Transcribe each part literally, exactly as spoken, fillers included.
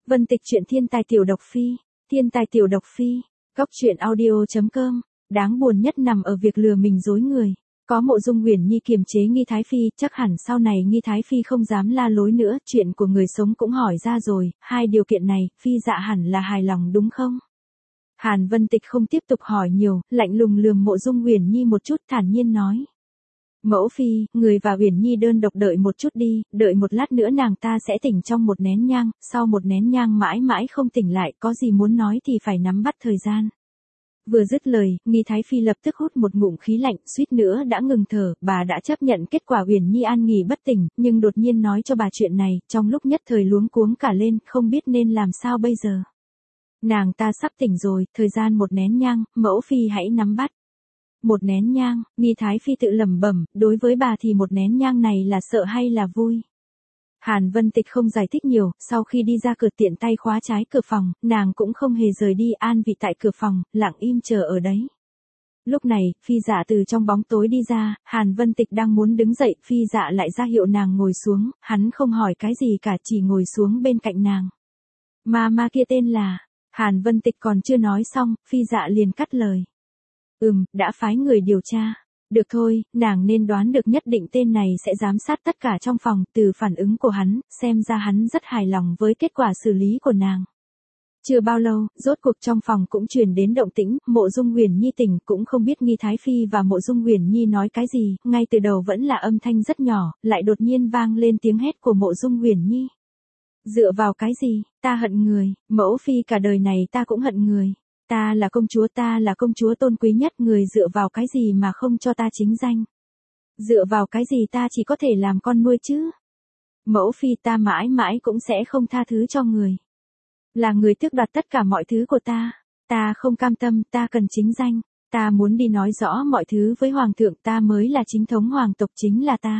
Vân Tịch truyện thiên tài tiểu độc phi, thiên tài tiểu độc phi, góc truyện audio.com, đáng buồn nhất nằm ở việc lừa mình dối người. Có Mộ Dung Uyển Nhi kiềm chế Nghi Thái Phi, chắc hẳn sau này Nghi Thái Phi không dám la lối nữa, chuyện của người sống cũng hỏi ra rồi, hai điều kiện này, Phi Dạ hẳn là hài lòng đúng không? Hàn Vân Tịch không tiếp tục hỏi nhiều, lạnh lùng lườm Mộ Dung Uyển Nhi một chút, thản nhiên nói. Mẫu phi, người và Uyển Nhi đơn độc đợi một chút đi, đợi một lát nữa nàng ta sẽ tỉnh trong một nén nhang, sau một nén nhang mãi mãi không tỉnh lại, có gì muốn nói thì phải nắm bắt thời gian. Vừa dứt lời, Nghi Thái Phi lập tức hút một ngụm khí lạnh, suýt nữa đã ngừng thở, bà đã chấp nhận kết quả Uyển Nhi an nghỉ bất tỉnh, nhưng đột nhiên nói cho bà chuyện này, trong lúc nhất thời luống cuống cả lên, không biết nên làm sao bây giờ. Nàng ta sắp tỉnh rồi, thời gian một nén nhang, mẫu phi hãy nắm bắt. Một nén nhang, Nghi Thái Phi tự lẩm bẩm, đối với bà thì một nén nhang này là sợ hay là vui? Hàn Vân Tịch không giải thích nhiều, sau khi đi ra cửa tiện tay khóa trái cửa phòng, nàng cũng không hề rời đi, an vị tại cửa phòng, lặng im chờ ở đấy. Lúc này, Phi Dạ từ trong bóng tối đi ra, Hàn Vân Tịch đang muốn đứng dậy, Phi Dạ lại ra hiệu nàng ngồi xuống, hắn không hỏi cái gì cả, chỉ ngồi xuống bên cạnh nàng. Ma ma kia tên là, Hàn Vân Tịch còn chưa nói xong, Phi Dạ liền cắt lời. Ừm, đã phái người điều tra. Được thôi, nàng nên đoán được nhất định tên này sẽ giám sát tất cả trong phòng, từ phản ứng của hắn, xem ra hắn rất hài lòng với kết quả xử lý của nàng. Chưa bao lâu, rốt cuộc trong phòng cũng truyền đến động tĩnh, Mộ Dung Uyển Nhi tỉnh, cũng không biết Nghi Thái Phi và Mộ Dung Uyển Nhi nói cái gì, ngay từ đầu vẫn là âm thanh rất nhỏ, lại đột nhiên vang lên tiếng hét của Mộ Dung Uyển Nhi. Dựa vào cái gì, ta hận người, mẫu phi cả đời này ta cũng hận người. Ta là công chúa, ta là công chúa tôn quý nhất, người dựa vào cái gì mà không cho ta chính danh? Dựa vào cái gì ta chỉ có thể làm con nuôi chứ? Mẫu phi, ta mãi mãi cũng sẽ không tha thứ cho người. Là người tước đoạt tất cả mọi thứ của ta. Ta không cam tâm, ta cần chính danh. Ta muốn đi nói rõ mọi thứ với hoàng thượng, ta mới là chính thống hoàng tộc, chính là ta.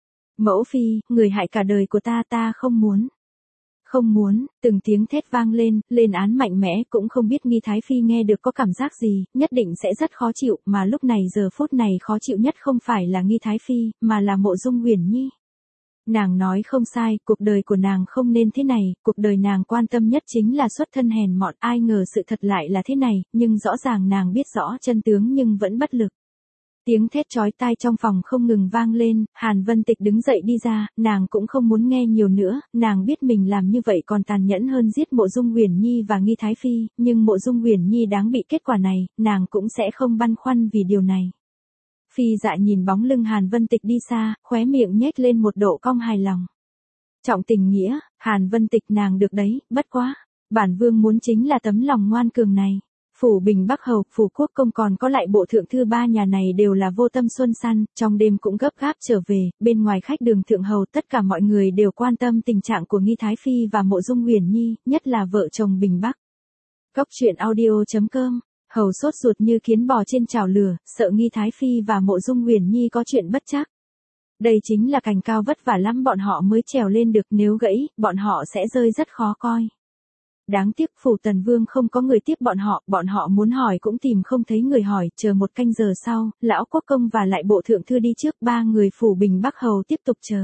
Mẫu phi, người hại cả đời của ta, ta không muốn. Không muốn, từng tiếng thét vang lên, lên án mạnh mẽ, cũng không biết Nghi Thái Phi nghe được có cảm giác gì, nhất định sẽ rất khó chịu, mà lúc này giờ phút này khó chịu nhất không phải là Nghi Thái Phi, mà là Mộ Dung Uyển Nhi. Nàng nói không sai, cuộc đời của nàng không nên thế này, cuộc đời nàng quan tâm nhất chính là xuất thân hèn mọn, ai ngờ sự thật lại là thế này, nhưng rõ ràng nàng biết rõ chân tướng nhưng vẫn bất lực. Tiếng thét chói tai trong phòng không ngừng vang lên, Hàn Vân Tịch đứng dậy đi ra, nàng cũng không muốn nghe nhiều nữa, nàng biết mình làm như vậy còn tàn nhẫn hơn giết Mộ Dung Uyển Nhi và Nghi Thái Phi, nhưng Mộ Dung Uyển Nhi đáng bị kết quả này, nàng cũng sẽ không băn khoăn vì điều này. Phi Dạ nhìn bóng lưng Hàn Vân Tịch đi xa, khóe miệng nhếch lên một độ cong hài lòng. Trọng tình nghĩa, Hàn Vân Tịch nàng được đấy, bất quá, bản vương muốn chính là tấm lòng ngoan cường này. Phủ Bình Bắc Hầu, Phủ Quốc Công còn có lại bộ thượng thư ba nhà này đều là vô tâm xuân săn, trong đêm cũng gấp gáp trở về, bên ngoài khách đường thượng hầu tất cả mọi người đều quan tâm tình trạng của Nghi Thái Phi và Mộ Dung Uyển Nhi, nhất là vợ chồng Bình Bắc. Góc truyện audio.com, hầu sốt ruột như kiến bò trên chảo lửa, sợ Nghi Thái Phi và Mộ Dung Uyển Nhi có chuyện bất trắc. Đây chính là cành cao vất vả lắm bọn họ mới trèo lên được, nếu gãy, bọn họ sẽ rơi rất khó coi. Đáng tiếc Phủ Tần Vương không có người tiếp bọn họ, bọn họ muốn hỏi cũng tìm không thấy người hỏi, chờ một canh giờ sau, Lão Quốc Công và lại bộ thượng thư đi trước, ba người Phủ Bình Bắc Hầu tiếp tục chờ.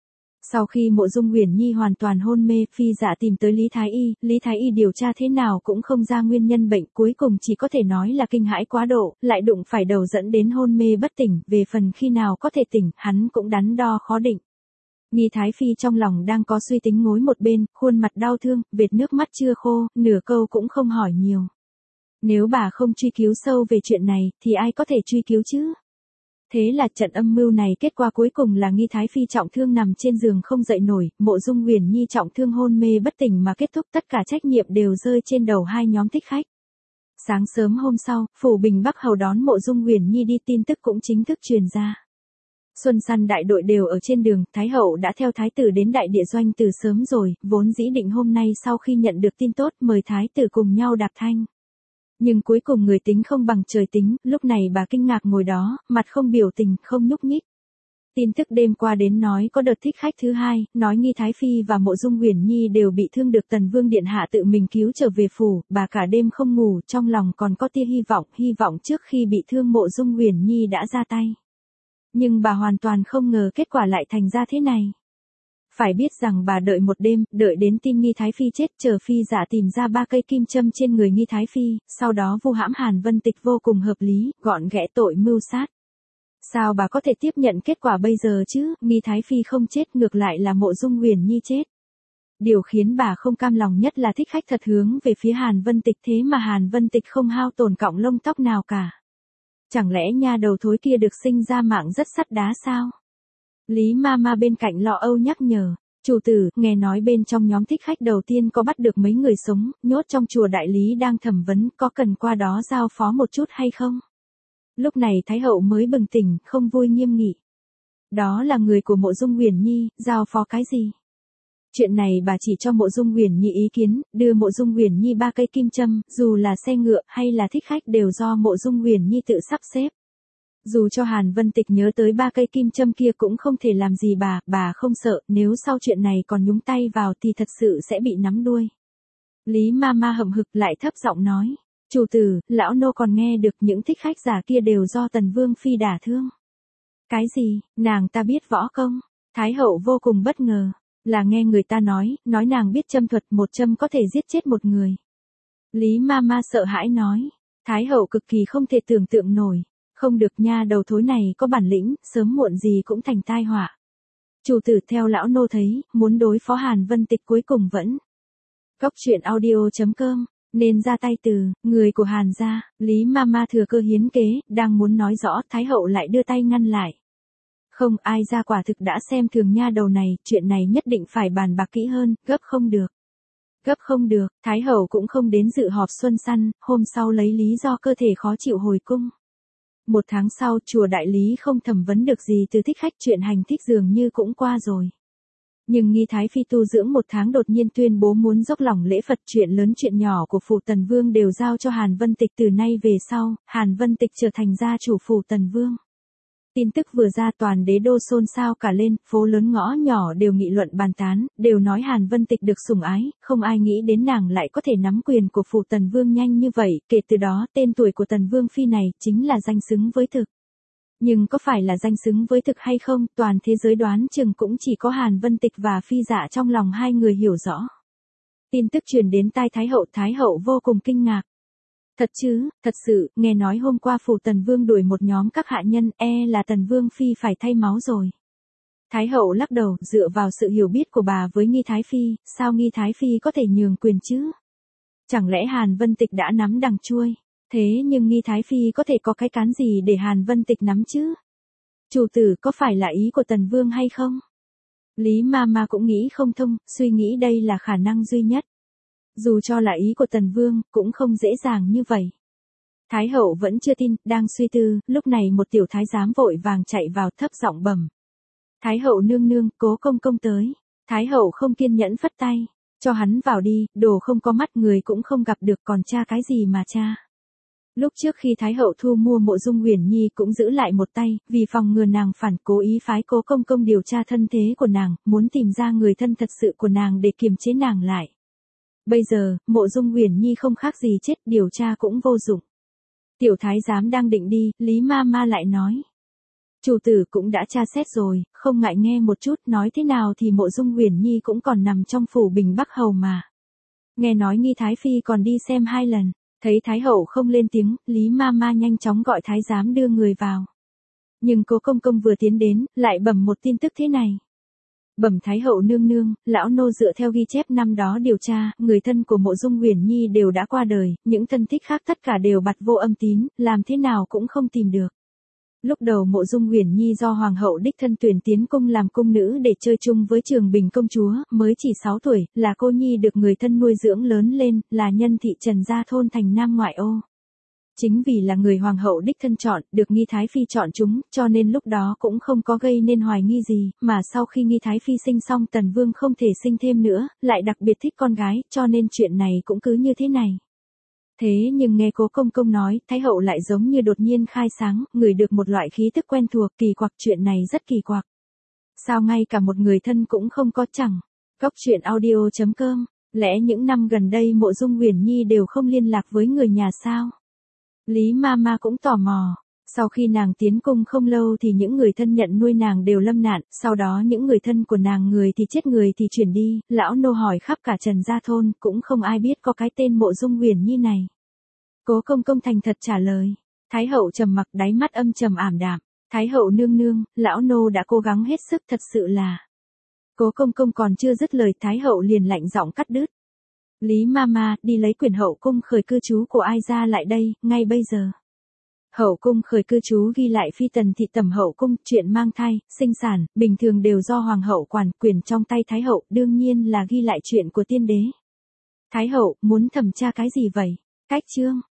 Sau khi Mộ Dung Uyển Nhi hoàn toàn hôn mê, Phi Dạ tìm tới Lý Thái Y, Lý Thái Y điều tra thế nào cũng không ra nguyên nhân bệnh, cuối cùng chỉ có thể nói là kinh hãi quá độ, lại đụng phải đầu dẫn đến hôn mê bất tỉnh, về phần khi nào có thể tỉnh, hắn cũng đắn đo khó định. Nghi Thái Phi trong lòng đang có suy tính ngồi một bên, khuôn mặt đau thương, vệt nước mắt chưa khô, nửa câu cũng không hỏi nhiều. Nếu bà không truy cứu sâu về chuyện này, thì ai có thể truy cứu chứ? Thế là trận âm mưu này kết quả cuối cùng là Nghi Thái Phi trọng thương nằm trên giường không dậy nổi, Mộ Dung Uyển Nhi trọng thương hôn mê bất tỉnh mà kết thúc, tất cả trách nhiệm đều rơi trên đầu hai nhóm thích khách. Sáng sớm hôm sau, Phủ Bình Bắc Hầu đón Mộ Dung Uyển Nhi đi, tin tức cũng chính thức truyền ra. Xuân săn đại đội đều ở trên đường, Thái hậu đã theo thái tử đến đại địa doanh từ sớm rồi, vốn dĩ định hôm nay sau khi nhận được tin tốt mời thái tử cùng nhau đạp thanh. Nhưng cuối cùng người tính không bằng trời tính, lúc này bà kinh ngạc ngồi đó, mặt không biểu tình, không nhúc nhích. Tin tức đêm qua đến nói có đợt thích khách thứ hai, nói Nghi Thái Phi và Mộ Dung Uyển Nhi đều bị thương được Tần Vương điện hạ tự mình cứu trở về phủ, bà cả đêm không ngủ, trong lòng còn có tia hy vọng, hy vọng trước khi bị thương Mộ Dung Uyển Nhi đã ra tay. Nhưng bà hoàn toàn không ngờ kết quả lại thành ra thế này. Phải biết rằng bà đợi một đêm, đợi đến tin Nghi Thái Phi chết, chờ Phi Dạ tìm ra ba cây kim châm trên người Nghi Thái Phi, sau đó vu hãm Hàn Vân Tịch vô cùng hợp lý, gọn ghẽ tội mưu sát. Sao bà có thể tiếp nhận kết quả bây giờ chứ, Nghi Thái Phi không chết ngược lại là Mộ Dung Huyền Nhi chết. Điều khiến bà không cam lòng nhất là thích khách thật hướng về phía Hàn Vân Tịch, thế mà Hàn Vân Tịch không hao tổn cọng lông tóc nào cả. Chẳng lẽ nha đầu thối kia được sinh ra mạng rất sắt đá sao? Lý Mama bên cạnh lo âu nhắc nhở, chủ tử, nghe nói bên trong nhóm thích khách đầu tiên có bắt được mấy người sống, nhốt trong chùa đại lý đang thẩm vấn, có cần qua đó giao phó một chút hay không? Lúc này Thái hậu mới bừng tỉnh, không vui nghiêm nghị. Đó là người của Mộ Dung Huyền Nhi, giao phó cái gì? Chuyện này bà chỉ cho Mộ Dung Huyền Nhi ý kiến, đưa Mộ Dung Huyền Nhi ba cây kim châm, dù là xe ngựa hay là thích khách đều do Mộ Dung Huyền Nhi tự sắp xếp. Dù cho Hàn Vân Tịch nhớ tới ba cây kim châm kia cũng không thể làm gì bà, bà không sợ, nếu sau chuyện này còn nhúng tay vào thì thật sự sẽ bị nắm đuôi. Lý Mama hậm hực lại thấp giọng nói, chủ tử, lão nô còn nghe được những thích khách giả kia đều do Tần Vương Phi đả thương. Cái gì, nàng ta biết võ công? Thái hậu vô cùng bất ngờ, là nghe người ta nói, nói nàng biết châm thuật, một châm có thể giết chết một người. Lý Mama sợ hãi nói, Thái hậu cực kỳ không thể tưởng tượng nổi. Không được nha, đầu thối này có bản lĩnh, sớm muộn gì cũng thành tai họa. Chủ tử, theo lão nô thấy, muốn đối phó Hàn Vân Tịch cuối cùng vẫn. Góc truyện audio chấm com, nên ra tay từ, người của Hàn gia. Lý Mama thừa cơ hiến kế, đang muốn nói rõ, Thái hậu lại đưa tay ngăn lại. Không, ai ra quả thực đã xem thường nha đầu này, chuyện này nhất định phải bàn bạc kỹ hơn, gấp không được. Gấp không được, Thái hậu cũng không đến dự họp xuân săn, hôm sau lấy lý do cơ thể khó chịu hồi cung. Một tháng sau, chùa đại lý không thẩm vấn được gì từ thích khách, chuyện hành thích dường như cũng qua rồi. Nhưng Nghi Thái Phi tu dưỡng một tháng đột nhiên tuyên bố muốn dốc lòng lễ Phật, chuyện lớn chuyện nhỏ của phủ Tần Vương đều giao cho Hàn Vân Tịch, từ nay về sau, Hàn Vân Tịch trở thành gia chủ phủ Tần Vương. Tin tức vừa ra toàn đế đô xôn xao cả lên, phố lớn ngõ nhỏ đều nghị luận bàn tán, đều nói Hàn Vân Tịch được sủng ái, không ai nghĩ đến nàng lại có thể nắm quyền của phủ Tần Vương nhanh như vậy, kể từ đó tên tuổi của Tần Vương Phi này chính là danh xứng với thực. Nhưng có phải là danh xứng với thực hay không, toàn thế giới đoán chừng cũng chỉ có Hàn Vân Tịch và Phi Dạ trong lòng hai người hiểu rõ. Tin tức truyền đến tai Thái hậu, Thái hậu vô cùng kinh ngạc. Thật chứ, thật sự, nghe nói hôm qua phủ Tần Vương đuổi một nhóm các hạ nhân, e là Tần Vương Phi phải thay máu rồi. Thái hậu lắc đầu, dựa vào sự hiểu biết của bà với Nghi Thái Phi, sao Nghi Thái Phi có thể nhường quyền chứ? Chẳng lẽ Hàn Vân Tịch đã nắm đằng chuôi? Thế nhưng Nghi Thái Phi có thể có cái cán gì để Hàn Vân Tịch nắm chứ? Chủ tử, có phải là ý của Tần Vương hay không? Lý Mama cũng nghĩ không thông, suy nghĩ đây là khả năng duy nhất. Dù cho là ý của Tần Vương, cũng không dễ dàng như vậy. Thái hậu vẫn chưa tin, đang suy tư, lúc này một tiểu thái giám vội vàng chạy vào, thấp giọng bẩm. Thái hậu nương nương, Cố công công tới. Thái hậu không kiên nhẫn phất tay, cho hắn vào đi, đồ không có mắt, người cũng không gặp được, còn tra cái gì mà tra. Lúc trước khi Thái hậu thu mua Mộ Dung Huyền Nhi cũng giữ lại một tay, vì phòng ngừa nàng phản, cố ý phái Cố công công điều tra thân thế của nàng, muốn tìm ra người thân thật sự của nàng để kiềm chế nàng lại. Bây giờ, Mộ Dung Huyền Nhi không khác gì chết, điều tra cũng vô dụng. Tiểu thái giám đang định đi, Lý Mama lại nói. Chủ tử cũng đã tra xét rồi, không ngại nghe một chút, nói thế nào thì Mộ Dung Huyền Nhi cũng còn nằm trong phủ Bình Bắc Hầu mà. Nghe nói Nghi Thái Phi còn đi xem hai lần, thấy Thái hậu không lên tiếng, Lý Mama nhanh chóng gọi thái giám đưa người vào. Nhưng Cố công công vừa tiến đến, lại bẩm một tin tức thế này. Bẩm Thái hậu nương nương, lão nô dựa theo ghi chép năm đó điều tra, người thân của Mộ Dung Huyền Nhi đều đã qua đời, những thân thích khác tất cả đều bặt vô âm tín, làm thế nào cũng không tìm được. Lúc đầu Mộ Dung Huyền Nhi do hoàng hậu đích thân tuyển tiến cung làm cung nữ để chơi chung với Trường Bình công chúa, mới chỉ sáu tuổi, là cô nhi được người thân nuôi dưỡng lớn lên, là nhân thị Trần gia thôn thành Nam ngoại ô. Chính vì là người hoàng hậu đích thân chọn, được Nghi Thái Phi chọn chúng, cho nên lúc đó cũng không có gây nên hoài nghi gì, mà sau khi Nghi Thái Phi sinh xong Tần Vương không thể sinh thêm nữa, lại đặc biệt thích con gái, cho nên chuyện này cũng cứ như thế này. Thế nhưng nghe Cố công công nói, Thái hậu lại giống như đột nhiên khai sáng, ngửi được một loại khí tức quen thuộc, kỳ quặc, chuyện này rất kỳ quặc. Sao ngay cả một người thân cũng không có chẳng? Góc truyện audio chấm com, lẽ những năm gần đây Mộ Dung Huyền Nhi đều không liên lạc với người nhà sao? Lý Mama cũng tò mò, Sau khi nàng tiến cung không lâu thì những người thân nhận nuôi nàng đều lâm nạn, sau đó những người thân của nàng người thì chết người thì chuyển đi, lão nô hỏi khắp cả Trần Gia Thôn, cũng không ai biết có cái tên Mộ Dung Uyển Nhi này. Cố công công thành thật trả lời. Thái hậu trầm mặc, đáy mắt âm trầm ảm đạm. Thái hậu nương nương, lão nô đã cố gắng hết sức, thật sự là. Cố công công còn chưa dứt lời, Thái hậu liền lạnh giọng cắt đứt. Lý Mama, đi lấy quyển hậu cung khởi cư trú của ai ra lại đây, ngay bây giờ. Hậu cung khởi cư trú ghi lại phi tần thị tẩm hậu cung, chuyện mang thai, sinh sản, bình thường đều do hoàng hậu quản, quyền trong tay Thái hậu, đương nhiên là ghi lại chuyện của tiên đế. Thái hậu, muốn thẩm tra cái gì vậy? Cách chương.